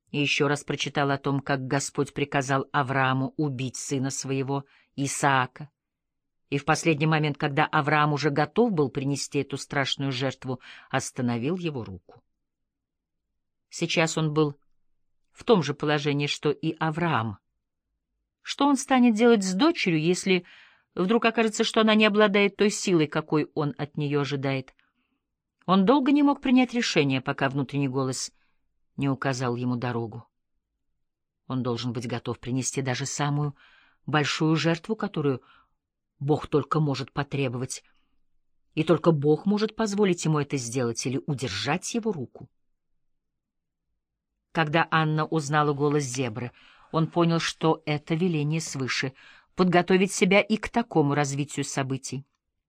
и еще раз прочитал о том, как Господь приказал Аврааму убить сына своего, Исаака. И в последний момент, когда Авраам уже готов был принести эту страшную жертву, остановил его руку. Сейчас он был в том же положении, что и Авраам. Что он станет делать с дочерью, если вдруг окажется, что она не обладает той силой, какой он от нее ожидает? Он долго не мог принять решение, пока внутренний голос не указал ему дорогу. Он должен быть готов принести даже самую большую жертву, которую Бог только может потребовать, и только Бог может позволить ему это сделать или удержать его руку. Когда Анна узнала голос зебры, он понял, что это веление свыше — подготовить себя и к такому развитию событий.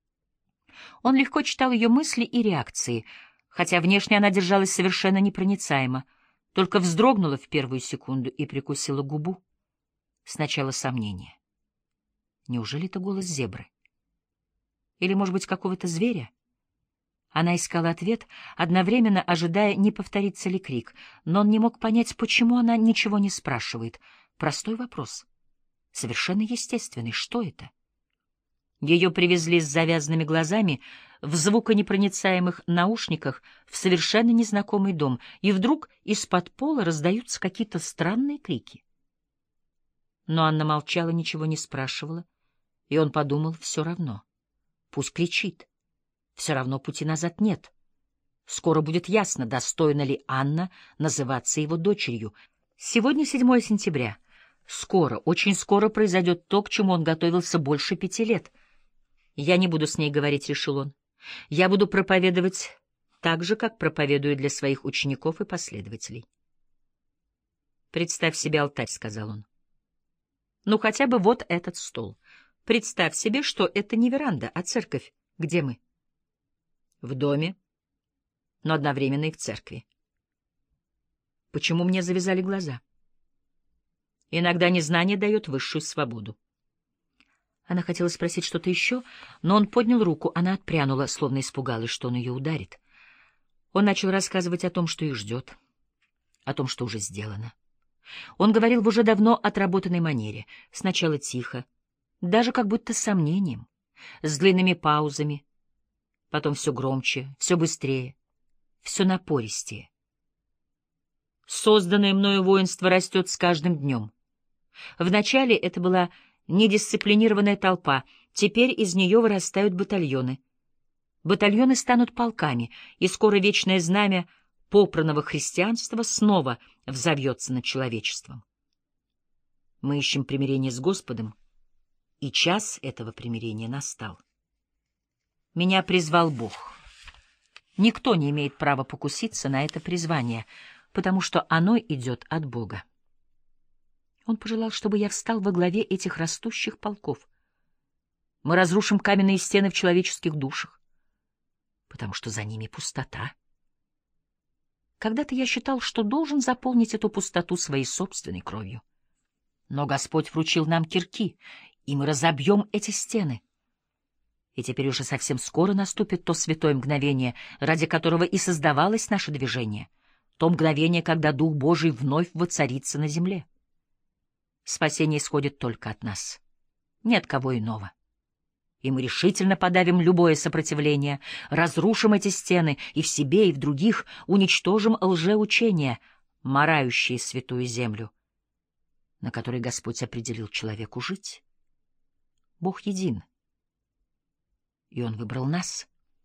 Он легко читал ее мысли и реакции, хотя внешне она держалась совершенно непроницаемо, только вздрогнула в первую секунду и прикусила губу. Сначала сомнение. Неужели это голос зебры? Или, может быть, какого-то зверя? Она искала ответ, одновременно ожидая, не повторится ли крик, но он не мог понять, почему она ничего не спрашивает. Простой вопрос. Совершенно естественный. Что это? Ее привезли с завязанными глазами, в звуконепроницаемых наушниках, в совершенно незнакомый дом, и вдруг из-под пола раздаются какие-то странные крики. Но Анна молчала, ничего не спрашивала, и он подумал: все равно. Пусть кричит. Все равно пути назад нет. Скоро будет ясно, достойна ли Анна называться его дочерью. Сегодня 7 сентября. Скоро, очень скоро произойдет то, к чему он готовился больше 5 лет. «Я не буду с ней говорить», — решил он. «Я буду проповедовать так же, как проповедую для своих учеников и последователей». «Представь себе алтарь», — сказал он. «Ну, хотя бы вот этот стол. Представь себе, что это не веранда, а церковь. Где мы?» «В доме, но одновременно и в церкви». Почему мне завязали глаза? Иногда незнание дает высшую свободу. Она хотела спросить что-то еще, но он поднял руку, она отпрянула, словно испугалась, что он ее ударит. Он начал рассказывать о том, что их ждет, о том, что уже сделано. Он говорил в уже давно отработанной манере, сначала тихо, даже как будто с сомнением, с длинными паузами, потом все громче, все быстрее, все напористее. Созданное мною воинство растет с каждым днем. Вначале это была недисциплинированная толпа, теперь из нее вырастают батальоны. Батальоны станут полками, и скоро вечное знамя попранного христианства снова взовьется над человечеством. Мы ищем примирение с Господом, и час этого примирения настал. Меня призвал Бог. Никто не имеет права покуситься на это призвание, потому что оно идет от Бога. Он пожелал, чтобы я встал во главе этих растущих полков. Мы разрушим каменные стены в человеческих душах, потому что за ними пустота. Когда-то я считал, что должен заполнить эту пустоту своей собственной кровью. Но Господь вручил нам кирки, и мы разобьем эти стены. И теперь уже совсем скоро наступит то святое мгновение, ради которого и создавалось наше движение, то мгновение, когда Дух Божий вновь воцарится на земле. Спасение исходит только от нас, ни от кого иного. И мы решительно подавим любое сопротивление, разрушим эти стены и в себе, и в других, уничтожим лжеучения, марающие святую землю, на которой Господь определил человеку жить. Бог един, и Он выбрал нас.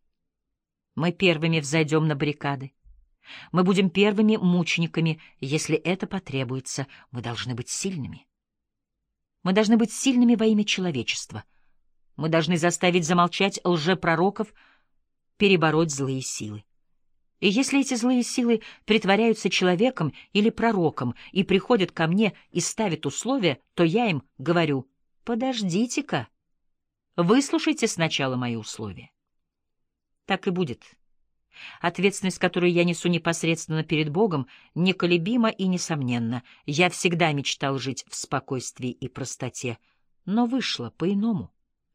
Мы первыми взойдем на баррикады. Мы будем первыми мучениками, если это потребуется. Мы должны быть сильными. Мы должны быть сильными во имя человечества. Мы должны заставить замолчать лжепророков, перебороть злые силы. И если эти злые силы притворяются человеком или пророком и приходят ко мне и ставят условия, то я им говорю: подождите-ка, выслушайте сначала мои условия. Так и будет. Ответственность, которую я несу непосредственно перед Богом, неколебима и несомненна. Я всегда мечтал жить в спокойствии и простоте, но вышло по-иному.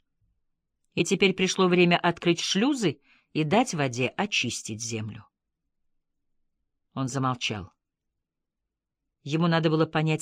И теперь пришло время открыть шлюзы и дать воде очистить землю. Он замолчал. Ему надо было понять